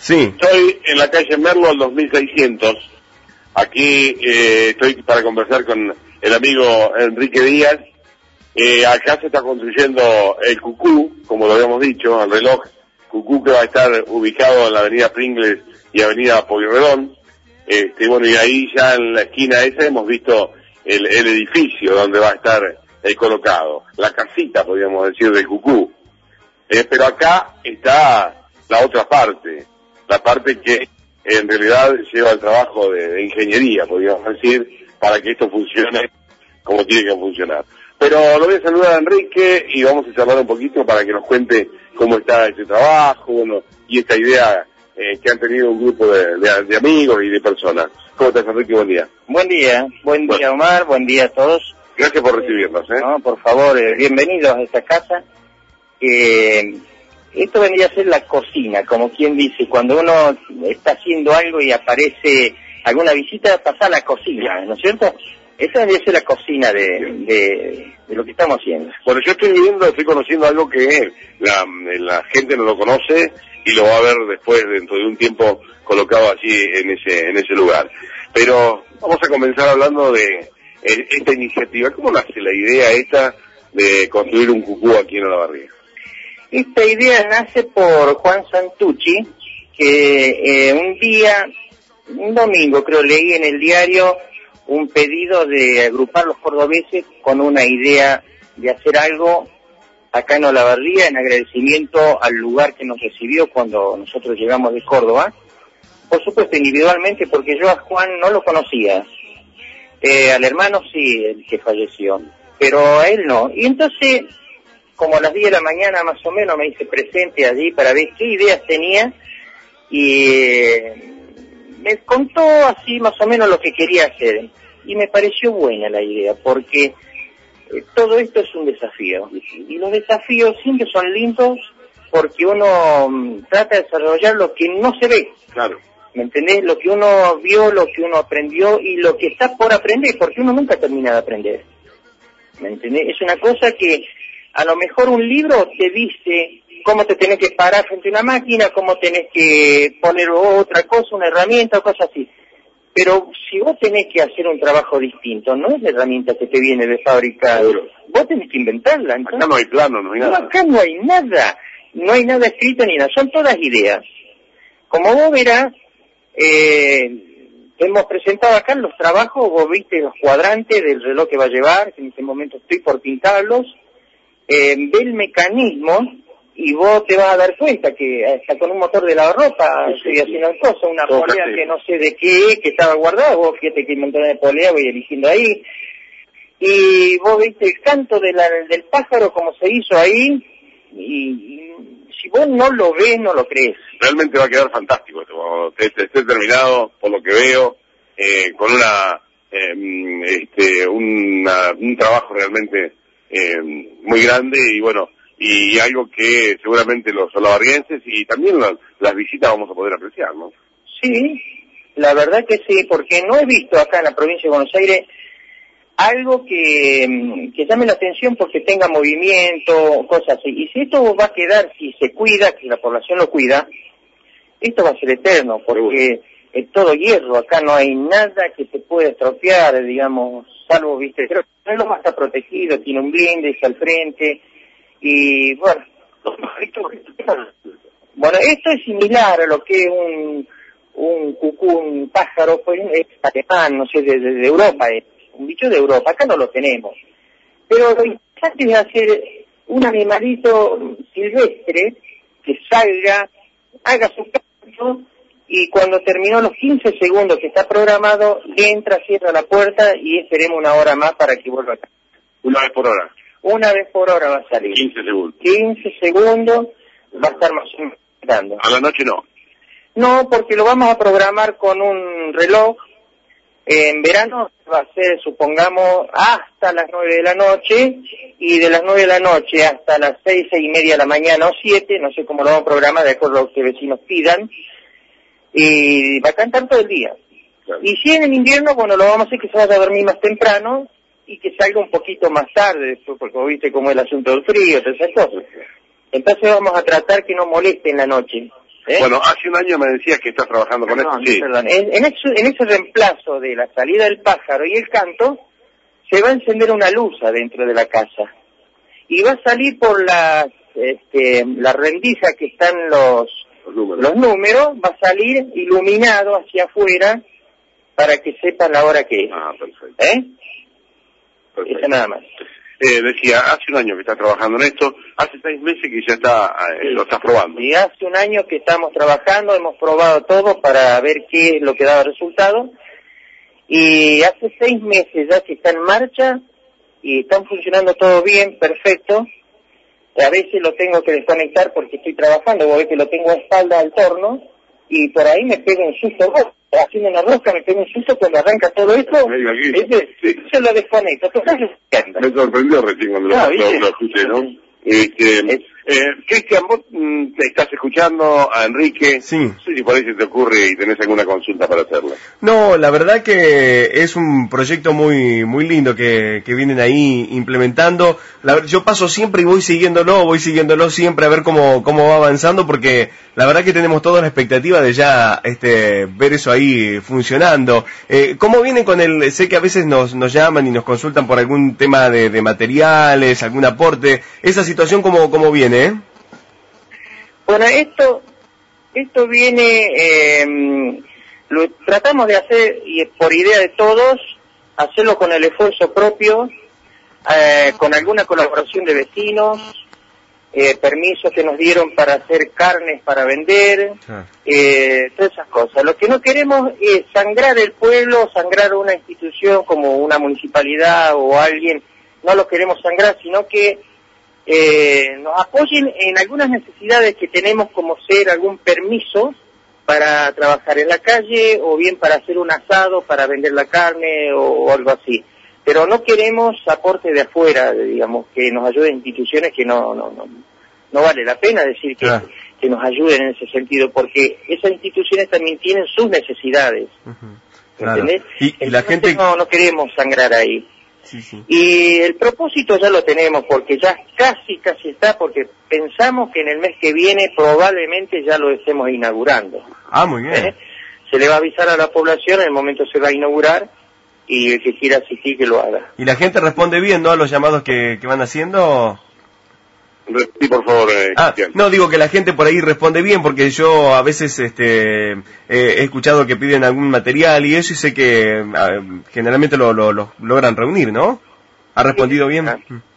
Sí. Estoy en la calle Merlo al 2600. Aquí estoy para conversar con el amigo Enrique Díaz. Acá se está construyendo el Cucú, como lo habíamos dicho, el reloj Cucú, que va a estar ubicado en la avenida Pringles y avenida Pueyrredón. Bueno, y ahí ya en la esquina esa hemos visto el edificio donde va a estar colocado, la casita, podríamos decir, del Cucú. Pero acá está la otra parte, la parte que en realidad lleva el trabajo de ingeniería, podríamos decir, para que esto funcione como tiene que funcionar. Pero lo voy a saludar a Enrique y vamos a charlar un poquito para que nos cuente cómo está este trabajo, bueno, y esta idea que han tenido un grupo de amigos y de personas. ¿Cómo estás, Enrique? Buen día. Buen día, Omar, buen día a todos. Gracias por recibirnos, No, por favor, bienvenidos a esta casa. Esto vendría a ser la cocina, como quien dice, cuando uno está haciendo algo y aparece alguna visita, pasa a la cocina, ¿no es cierto? Esa vendría a ser la cocina de lo que estamos haciendo. Bueno, yo estoy conociendo algo que la gente no lo conoce y lo va a ver después, dentro de un tiempo, colocado allí en ese lugar. Pero vamos a comenzar hablando de esta iniciativa. ¿Cómo nace la idea esta de construir un Cucú aquí en Olavarría? Esta idea nace por Juan Santucci, que un domingo creo, leí en el diario un pedido de agrupar los cordobeses con una idea de hacer algo acá en Olavarría en agradecimiento al lugar que nos recibió cuando nosotros llegamos de Córdoba. Por supuesto individualmente, porque yo a Juan no lo conocía. Al hermano sí, el que falleció, pero a él no. Y entonces, como a las 10 de la mañana más o menos, me hice presente allí para ver qué ideas tenía y me contó así más o menos lo que quería hacer. Y me pareció buena la idea, porque todo esto es un desafío. Y los desafíos siempre son lindos porque uno trata de desarrollar lo que no se ve. Claro. ¿Me entendés? Lo que uno vio, lo que uno aprendió y lo que está por aprender, porque uno nunca termina de aprender. ¿Me entendés? Es una cosa que a lo mejor un libro te dice cómo te tenés que parar frente a una máquina, cómo tenés que poner otra cosa, una herramienta o cosas así. Pero si vos tenés que hacer un trabajo distinto, no es la herramienta que te viene de fábrica, vos tenés que inventarla. Entonces, acá no hay plano, no hay nada. No, acá no hay nada escrito ni nada, son todas ideas. Como vos verás, hemos presentado acá los trabajos, vos viste los cuadrantes del reloj que va a llevar, que en este momento estoy por pintarlos, ve el mecanismo y vos te vas a dar cuenta que hasta con un motor de lavarropa estoy haciendo cosas, una polea que no sé de qué, que estaba guardada, vos fíjate que hay un montón de polea, voy eligiendo ahí, y vos viste el canto del pájaro como se hizo ahí, y si vos no lo ves, no lo crees. Realmente va a quedar fantástico esto, cuando esté terminado, por lo que veo, con un trabajo realmente muy grande y bueno, y algo que seguramente los olavarrienses y también las visitas vamos a poder apreciar, ¿no? Sí, la verdad que sí, porque no he visto acá en la provincia de Buenos Aires algo que llame la atención porque tenga movimiento, cosas así. Y si esto va a quedar, si se cuida, que la población lo cuida, esto va a ser eterno, porque es todo hierro, acá no hay nada que se pueda estropear, digamos, salvo, viste, creo que el reloj va a estar protegido, tiene un blindex al frente, y bueno, esto es similar a lo que es un cucú, un pájaro, pues es alemán, no sé, de Europa, es un bicho de Europa, acá no lo tenemos. Pero lo importante es hacer un animalito silvestre que salga, haga su canto, y cuando terminó los 15 segundos que está programado, entra, cierra la puerta y esperemos una hora más para que vuelva acá. Una vez por hora. Una vez por hora va a salir. 15 segundos. 15 segundos va a estar más o menos dando. A la noche no. No, porque lo vamos a programar con un reloj. En verano va a ser, supongamos, hasta las 9 de la noche, y de las 9 de la noche hasta las 6, 6 y media de la mañana o 7, no sé cómo lo vamos a programar de acuerdo a lo que vecinos pidan, y va a cantar todo el día. Claro. Y si en invierno, bueno, lo vamos a hacer que se vaya a dormir más temprano y que salga un poquito más tarde, después, porque vos viste cómo es el asunto del frío, todas esas cosas. Entonces vamos a tratar que no moleste en la noche. Bueno, hace un año me decías que estás trabajando con esto. Sí. Perdón. En ese reemplazo de la salida del pájaro y el canto, se va a encender una luz adentro de la casa. Y va a salir por la rendija que están los números, va a salir iluminado hacia afuera para que sepan la hora que es. Ah, perfecto. Perfecto. Eso nada más. Decía, hace un año que estás trabajando en esto, hace 6 meses que ya lo estás probando. Y hace un año que estamos trabajando, hemos probado todo para ver qué es lo que daba resultado, y hace 6 meses ya que está en marcha, y están funcionando todo bien, perfecto. A veces lo tengo que desconectar porque estoy trabajando, vos ves que lo tengo a espalda al torno, y por ahí me pego un susto, haciendo una rosca me pego un susto cuando arranca todo esto, se lo desconecto. Me sorprendió recién cuando lo escuché, ¿no? Cristian, vos te estás escuchando a Enrique. Sí. No sé si por ahí se te ocurre y tenés alguna consulta para hacerle. No, la verdad que es un proyecto muy lindo que vienen ahí implementando. Yo paso siempre y voy siguiéndolo siempre a ver cómo va avanzando, porque la verdad que tenemos toda la expectativa de ya ver eso ahí funcionando. ¿Cómo vienen con sé que a veces nos llaman y nos consultan por algún tema de materiales, algún aporte? Esa situación cómo viene, Bueno, esto viene, lo tratamos de hacer, y por idea de todos, hacerlo con el esfuerzo propio, con alguna colaboración de vecinos, permisos que nos dieron para hacer carnes para vender, todas esas cosas. Lo que no queremos es sangrar el pueblo, sangrar una institución como una municipalidad o alguien, no lo queremos sangrar, sino que nos apoyen en algunas necesidades que tenemos, como ser algún permiso para trabajar en la calle, o bien para hacer un asado, para vender la carne o algo así. Pero no queremos aporte de afuera, digamos, que nos ayuden instituciones que no vale la pena decir que nos ayuden en ese sentido, porque esas instituciones también tienen sus necesidades. ¿Entendés? Y la gente no queremos sangrar ahí. Sí. Y el propósito ya lo tenemos, porque ya casi está, porque pensamos que en el mes que viene probablemente ya lo estemos inaugurando. Ah, muy bien. Se le va a avisar a la población, en el momento se va a inaugurar, y el que quiera asistir que lo haga. ¿Y la gente responde bien, no, a los llamados que van haciendo? Sí, por favor, no, digo que la gente por ahí responde bien, porque yo a veces he escuchado que piden algún material y eso, y sé que generalmente lo logran reunir, ¿no? ¿Ha respondido bien?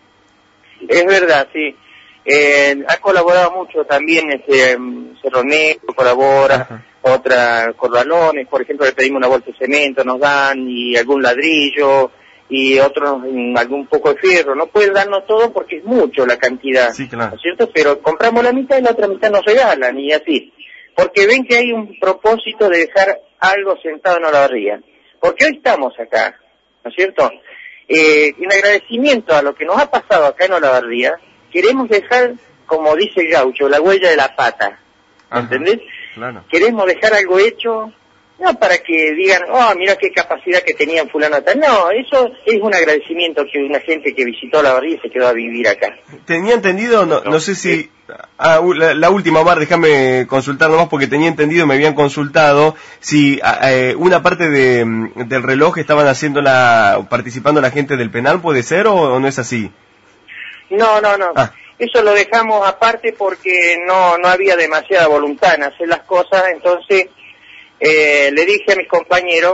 Es verdad, sí. Ha colaborado mucho también Cerro Negro, colabora, otra Corralones, por ejemplo, le pedimos una bolsa de cemento, nos dan, y algún ladrillo, y otros algún poco de fierro. No pueden darnos todo porque es mucho la cantidad, sí, claro. ¿no es cierto? Pero compramos la mitad y la otra mitad nos regalan, y así. Porque ven que hay un propósito de dejar algo sentado en Olavarría. Porque hoy estamos acá, ¿no es cierto? En agradecimiento a lo que nos ha pasado acá en Olavarría, queremos dejar, como dice el gaucho, la huella de la pata. ¿Entendés? Claro. Queremos dejar algo hecho, no para que digan, mira qué capacidad que tenían fulano tal. No, eso es un agradecimiento que una gente que visitó Olavarría y se quedó a vivir acá. Tenía entendido, no sé si... la última, Omar, déjame consultar nomás, porque tenía entendido, me habían consultado, si una parte del reloj estaban participando la gente del penal, ¿puede ser o no es así? No. Eso lo dejamos aparte porque no había demasiada voluntad en hacer las cosas, entonces le dije a mis compañeros,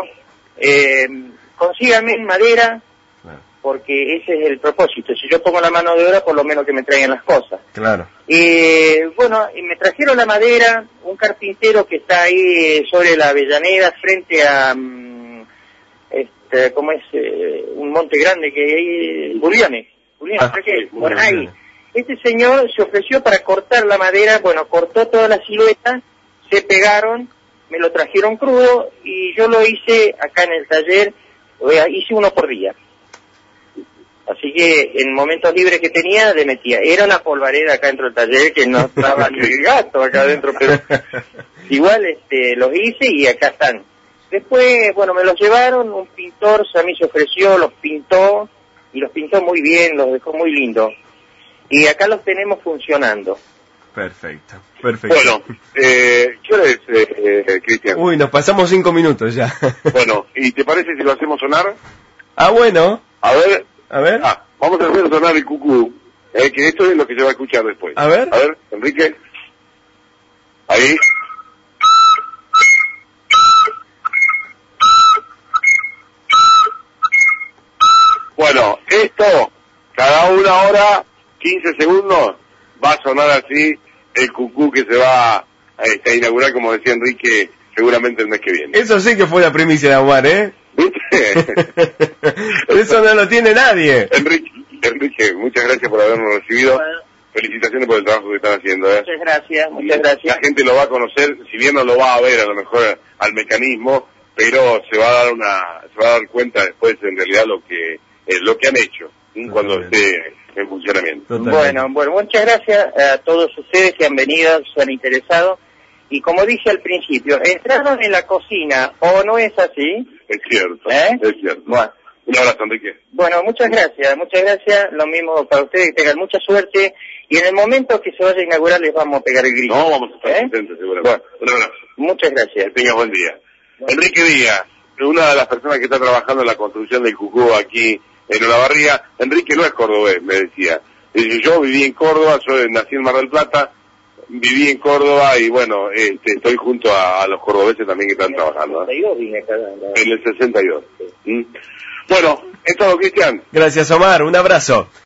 consíganme madera, porque ese es el propósito. Si yo pongo la mano de obra, por lo menos que me traigan las cosas. Claro. Bueno, y me trajeron la madera, un carpintero que está ahí sobre la Avellaneda, frente a, ¿cómo es? Un monte grande que hay, Buliones. Bueno, ahí. Este señor se ofreció para cortar la madera, bueno, cortó toda la silueta, se pegaron, me lo trajeron crudo, y yo lo hice acá en el taller, hice uno por día. Así que en momentos libres que tenía, le metía. Era una polvareda acá dentro del taller que no estaba ni el gato acá adentro, pero igual los hice y acá están. Después, bueno, me los llevaron, un pintor a mí se ofreció, los pintó, y los pintó muy bien, los dejó muy lindos. Y acá los tenemos funcionando. Perfecto, perfecto. Bueno, ¿qué hora es, Cristian? Uy, nos pasamos 5 minutos ya. Bueno, ¿y te parece si lo hacemos sonar? Ah, bueno. A ver. A ver. Vamos a hacer sonar el cucú, que esto es lo que se va a escuchar después. A ver, Enrique. Ahí. Bueno, esto, cada 1 hora, 15 segundos, va a sonar así el cucú que se va a inaugurar, como decía Enrique, seguramente el mes que viene. eso sí que fue la primicia de Omar, ¿eh? ¿Viste? Eso no lo tiene nadie. Enrique, muchas gracias por habernos recibido. Bueno. Felicitaciones por el trabajo que están haciendo. Muchas gracias, muchas gracias. La gente lo va a conocer, si bien no lo va a ver a lo mejor al mecanismo, pero se va a dar cuenta después en realidad lo que han hecho cuando esté en funcionamiento. Bueno, muchas gracias a todos ustedes que han venido, se han interesado. Y como dije al principio, entraron en la cocina, ¿o no es así? Es cierto, ¿Eh? es cierto. Bueno. Un abrazo, Enrique. Bueno, muchas gracias, lo mismo para ustedes, que tengan mucha suerte, y en el momento que se vaya a inaugurar les vamos a pegar el grito. No, vamos a estar presentes seguramente. Bueno, un abrazo. Muchas gracias. Que tengas buen día. Enrique Díaz, una de las personas que está trabajando en la construcción del cucú aquí en Olavarría. Enrique no es cordobés, me decía. Dice, yo viví en Córdoba, nací en Mar del Plata, viví en Córdoba y bueno, estoy junto a los cordobeses también que están trabajando. En el 62. Sí. Bueno, es todo, Cristian. Gracias, Omar. Un abrazo.